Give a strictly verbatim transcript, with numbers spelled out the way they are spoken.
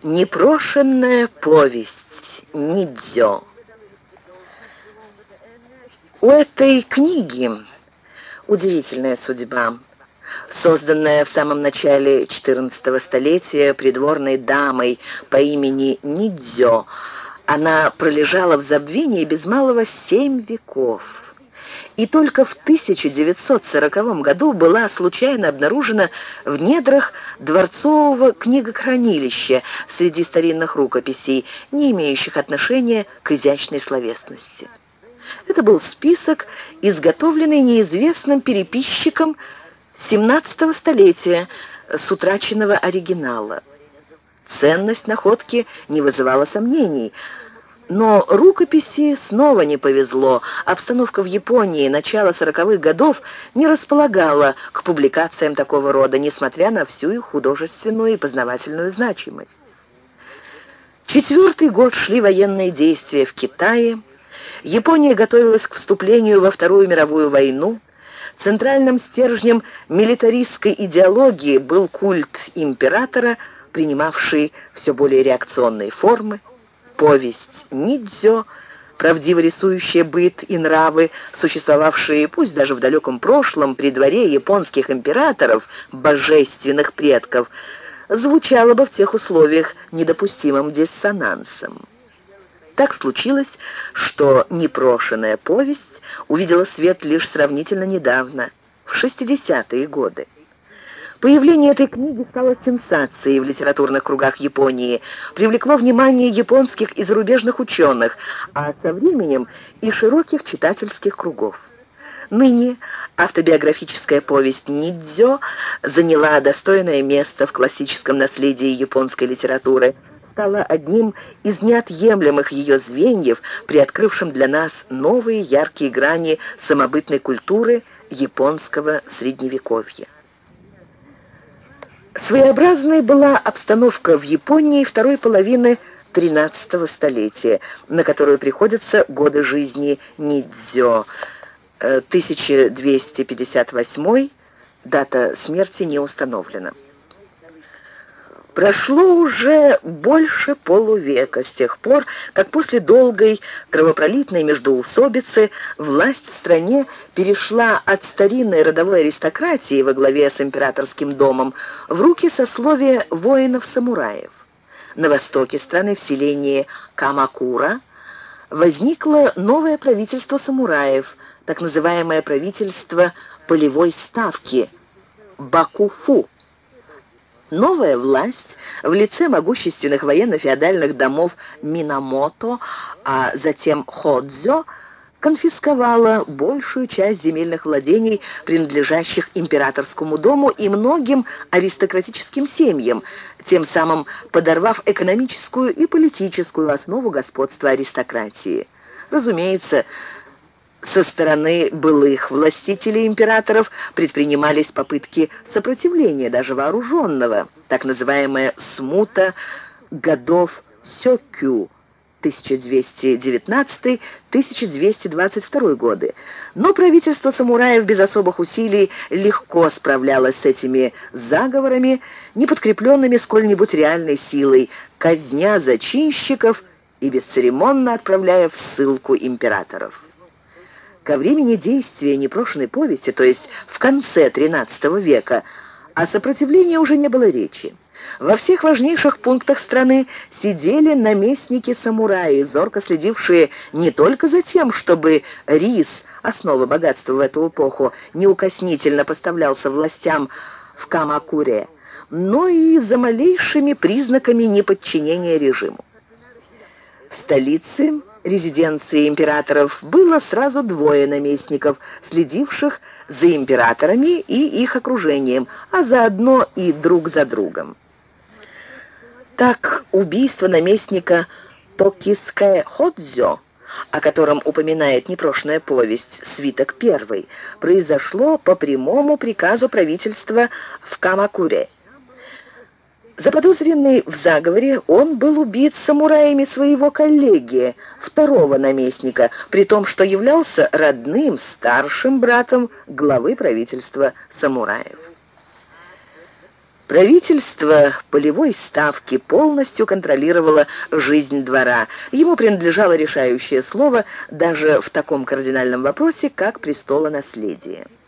Непрошенная повесть Нидзё. У этой книги удивительная судьба. Созданная в самом начале четырнадцатого столетия придворной дамой по имени Нидзё, она пролежала в забвении без малого семь веков. И только в тысяча девятьсот сороковом году была случайно обнаружена в недрах дворцового книгохранилища среди старинных рукописей, не имеющих отношения к изящной словесности. Это был список, изготовленный неизвестным переписчиком семнадцатого столетия с утраченного оригинала. Ценность находки не вызывала сомнений, но рукописи снова не повезло. Обстановка в Японии начала сороковых годов не располагала к публикациям такого рода, несмотря на всю их художественную и познавательную значимость. Четвертый год шли военные действия в Китае. Япония готовилась к вступлению во Вторую мировую войну. Центральным стержнем милитаристской идеологии был культ императора, принимавший все более реакционные формы. Повесть Нидзё, правдиво рисующая быт и нравы, существовавшие, пусть даже в далеком прошлом, при дворе японских императоров, божественных предков, звучала бы в тех условиях недопустимым диссонансом. Так случилось, что непрошенная повесть увидела свет лишь сравнительно недавно, в шестидесятые годы. Появление этой книги стало сенсацией в литературных кругах Японии, привлекло внимание японских и зарубежных ученых, а со временем и широких читательских кругов. Ныне автобиографическая повесть Нидзё заняла достойное место в классическом наследии японской литературы, стала одним из неотъемлемых ее звеньев, приоткрывшим для нас новые яркие грани самобытной культуры японского средневековья. Своеобразной была обстановка в Японии второй половины тринадцатого столетия, на которую приходятся годы жизни Нидзё. тысяча двести пятьдесят восьмой, дата смерти не установлена. Прошло уже больше полувека с тех пор, как после долгой кровопролитной междоусобицы власть в стране перешла от старинной родовой аристократии во главе с императорским домом в руки сословия воинов-самураев. На востоке страны, в селении Камакура, возникло новое правительство самураев, так называемое правительство полевой ставки Бакуфу. Новая власть в лице могущественных военно-феодальных домов Минамото, а затем Ходзё, конфисковала большую часть земельных владений, принадлежащих императорскому дому и многим аристократическим семьям, тем самым подорвав экономическую и политическую основу господства аристократии. Разумеется, со стороны былых властителей императоров предпринимались попытки сопротивления, даже вооруженного, так называемая смута годов Сёкю тысяча двести девятнадцатый — тысяча двести двадцать второй годы. Но правительство самураев без особых усилий легко справлялось с этими заговорами, не подкрепленными сколь-нибудь реальной силой, казня зачинщиков и бесцеремонно отправляя в ссылку императоров. Ко времени действия непрошенной повести, то есть в конце тринадцатого века, о сопротивлении уже не было речи. Во всех важнейших пунктах страны сидели наместники-самураи, зорко следившие не только за тем, чтобы рис, основа богатства в эту эпоху, неукоснительно поставлялся властям в Камакуре, но и за малейшими признаками неподчинения режиму. В столице, резиденции императоров, было сразу двое наместников, следивших за императорами и их окружением, а заодно и друг за другом. Так, убийство наместника Токискэ Ходзё, о котором упоминает непрошенная повесть «Свиток первый», произошло по прямому приказу правительства в Камакуре. Заподозренный в заговоре, он был убит самураями своего коллеги, второго наместника, при том, что являлся родным, старшим братом главы правительства самураев. Правительство полевой ставки полностью контролировало жизнь двора. Ему принадлежало решающее слово даже в таком кардинальном вопросе, как престолонаследие.